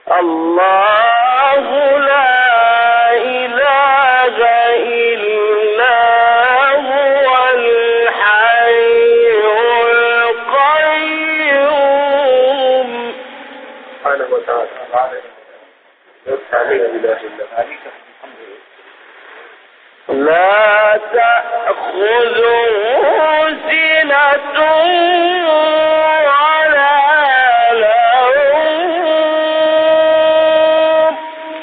الله لا إله إلا هو الحي القيوم سبحانه وتعالى لا تأخذه سنة ولا نوم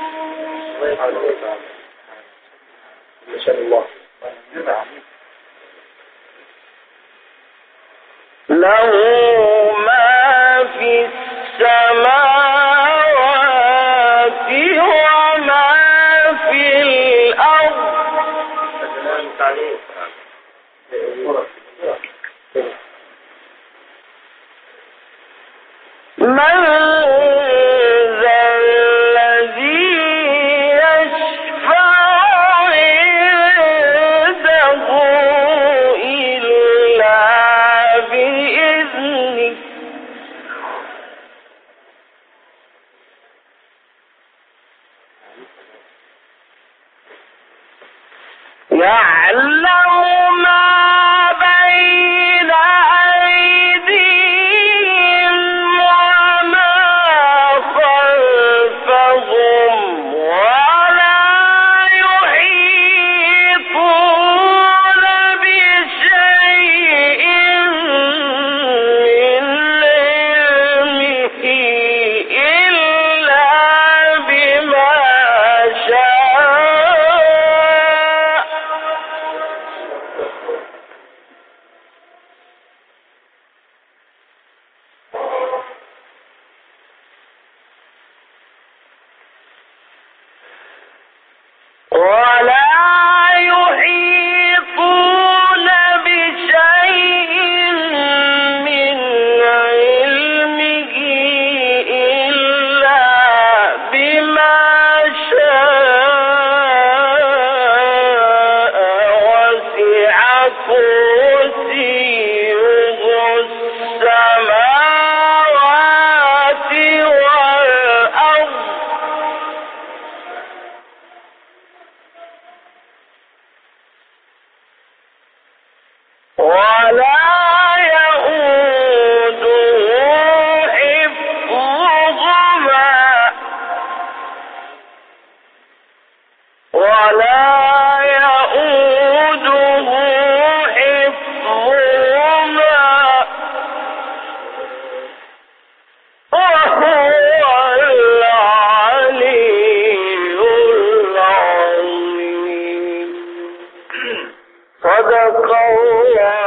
له ما في السماوات وما في الأرض من ذا الذي يشفع عنده إلا بإذنه يعلم ما بين أيديهم وما خلفهم ولا يحيطون بشيء من علمه إلا بما شاء ولا يحيطون بشيء من علمه إلا بما شاء وسع كرسيه السماوات والأرض ولا يؤوده حفظهما وهو العلي العظيم صدق الله